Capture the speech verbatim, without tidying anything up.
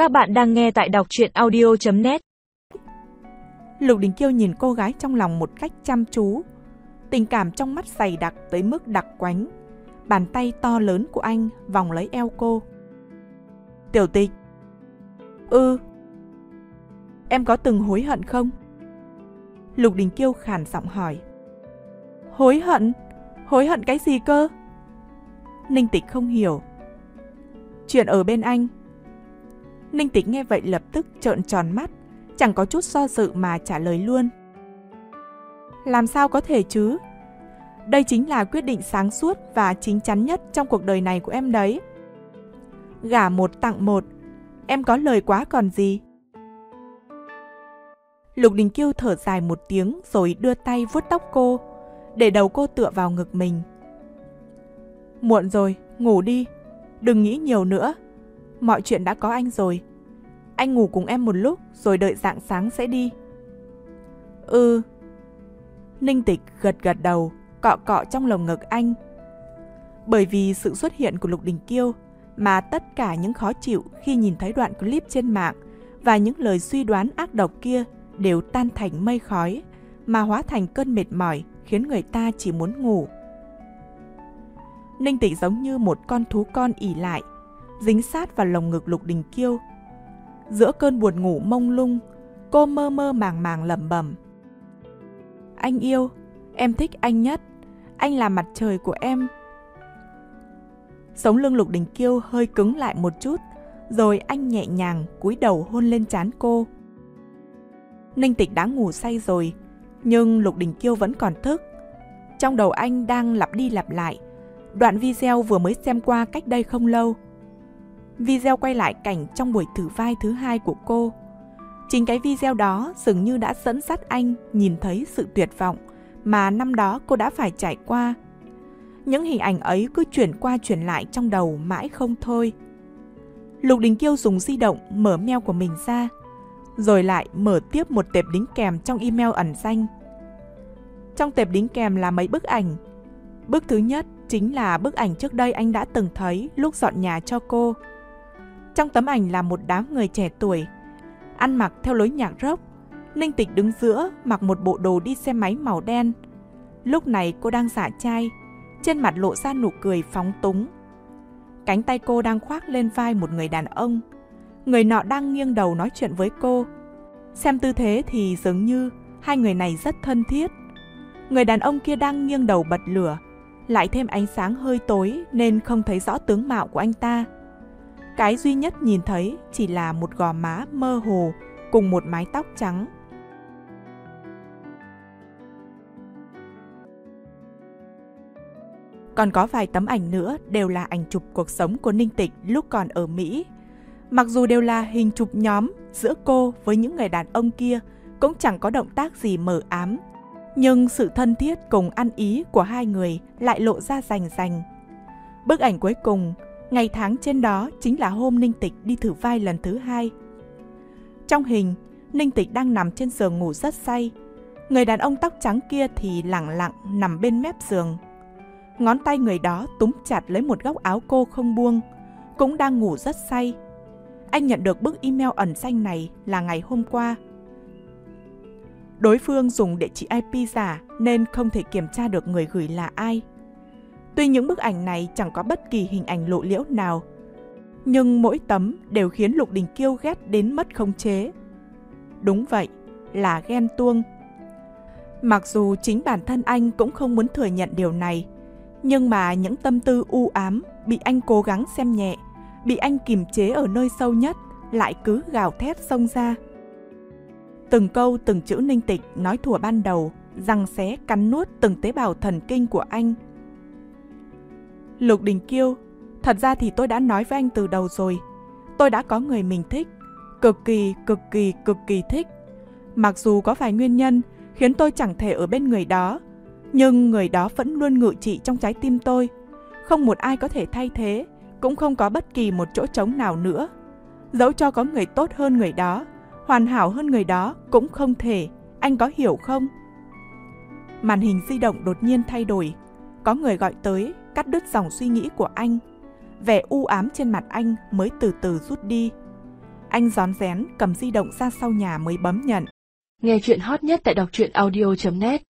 Các bạn đang nghe tại đọc truyện audio chấm net. Lục Đình Kiêu nhìn cô gái trong lòng một cách chăm chú. Tình cảm trong mắt dày đặc tới mức đặc quánh. Bàn tay to lớn của anh vòng lấy eo cô. Tiểu Tịch. Ừ. Em có từng hối hận không? Lục Đình Kiêu khàn giọng hỏi. Hối hận? Hối hận cái gì cơ? Ninh Tịch không hiểu. Chuyện ở bên anh. Ninh Tịch nghe vậy lập tức trợn tròn mắt, chẳng có chút do dự mà trả lời luôn. Làm sao có thể chứ? Đây chính là quyết định sáng suốt và chín chắn nhất trong cuộc đời này của em đấy. Gả một tặng một, em có lời quá còn gì. Lục Đình Kiêu thở dài một tiếng rồi đưa tay vuốt tóc cô, để đầu cô tựa vào ngực mình. Muộn rồi, ngủ đi, đừng nghĩ nhiều nữa. Mọi chuyện đã có anh rồi. Anh ngủ cùng em một lúc rồi đợi rạng sáng sẽ đi. Ừ. Ninh Tịch gật gật đầu, cọ cọ trong lồng ngực anh. Bởi vì sự xuất hiện của Lục Đình Kiêu mà tất cả những khó chịu khi nhìn thấy đoạn clip trên mạng và những lời suy đoán ác độc kia đều tan thành mây khói, mà hóa thành cơn mệt mỏi khiến người ta chỉ muốn ngủ. Ninh Tịch giống như một con thú con ỉ lại, dính sát vào lồng ngực Lục Đình Kiêu. Giữa cơn buồn ngủ mông lung, cô mơ mơ màng màng lẩm bẩm. Anh yêu, em thích anh nhất, anh là mặt trời của em. Sống lưng Lục Đình Kiêu hơi cứng lại một chút, rồi anh nhẹ nhàng cúi đầu hôn lên trán cô. Ninh Tịch đã ngủ say rồi, nhưng Lục Đình Kiêu vẫn còn thức. Trong đầu anh đang lặp đi lặp lại đoạn video vừa mới xem qua cách đây không lâu. Video quay lại cảnh trong buổi thử vai thứ hai của cô. Chính cái video đó dường như đã dẫn dắt anh nhìn thấy sự tuyệt vọng mà năm đó cô đã phải trải qua. Những hình ảnh ấy cứ chuyển qua chuyển lại trong đầu mãi không thôi. Lục Đình Kiêu dùng di động mở mail của mình ra, rồi lại mở tiếp một tệp đính kèm trong email ẩn danh. Trong tệp đính kèm là mấy bức ảnh. Bức thứ nhất chính là bức ảnh trước đây anh đã từng thấy lúc dọn nhà cho cô. Trong tấm ảnh là một đám người trẻ tuổi, ăn mặc theo lối nhạc rock. Ninh Tịch đứng giữa mặc một bộ đồ đi xe máy màu đen. Lúc này cô đang xả chai, trên mặt lộ ra nụ cười phóng túng. Cánh tay cô đang khoác lên vai một người đàn ông. Người nọ đang nghiêng đầu nói chuyện với cô. Xem tư thế thì dường như hai người này rất thân thiết. Người đàn ông kia đang nghiêng đầu bật lửa, lại thêm ánh sáng hơi tối nên không thấy rõ tướng mạo của anh ta. Cái duy nhất nhìn thấy chỉ là một gò má mơ hồ cùng một mái tóc trắng. Còn có vài tấm ảnh nữa đều là ảnh chụp cuộc sống của Ninh Tịch lúc còn ở Mỹ. Mặc dù đều là hình chụp nhóm giữa cô với những người đàn ông kia, cũng chẳng có động tác gì mờ ám, nhưng sự thân thiết cùng ăn ý của hai người lại lộ ra rành rành. Bức ảnh cuối cùng, ngày tháng trên đó chính là hôm Ninh Tịch đi thử vai lần thứ hai. Trong hình, Ninh Tịch đang nằm trên giường ngủ rất say. Người đàn ông tóc trắng kia thì lẳng lặng nằm bên mép giường. Ngón tay người đó túm chặt lấy một góc áo cô không buông, cũng đang ngủ rất say. Anh nhận được bức email ẩn danh này là ngày hôm qua. Đối phương dùng địa chỉ i pê giả nên không thể kiểm tra được người gửi là ai. Tuy những bức ảnh này chẳng có bất kỳ hình ảnh lộ liễu nào, nhưng mỗi tấm đều khiến Lục Đình Kiêu ghét đến mất khống chế. Đúng vậy, là ghen tuông. Mặc dù chính bản thân anh cũng không muốn thừa nhận điều này, nhưng mà những tâm tư u ám bị anh cố gắng xem nhẹ, bị anh kìm chế ở nơi sâu nhất, lại cứ gào thét xông ra. Từng câu từng chữ Ninh Tịch nói thủa ban đầu, giằng xé cắn nuốt từng tế bào thần kinh của anh. Lục Đình Kiêu, thật ra thì tôi đã nói với anh từ đầu rồi. Tôi đã có người mình thích, cực kỳ, cực kỳ, cực kỳ thích. Mặc dù có vài nguyên nhân khiến tôi chẳng thể ở bên người đó, nhưng người đó vẫn luôn ngự trị trong trái tim tôi. Không một ai có thể thay thế, cũng không có bất kỳ một chỗ trống nào nữa. Dẫu cho có người tốt hơn người đó, hoàn hảo hơn người đó cũng không thể, anh có hiểu không? Màn hình di động đột nhiên thay đổi. Có người gọi tới, cắt đứt dòng suy nghĩ của anh. Vẻ u ám trên mặt anh mới từ từ rút đi. Anh rón rén cầm di động ra sau nhà mới bấm nhận. Nghe chuyện hot nhất tại đọc truyện audio chấm net.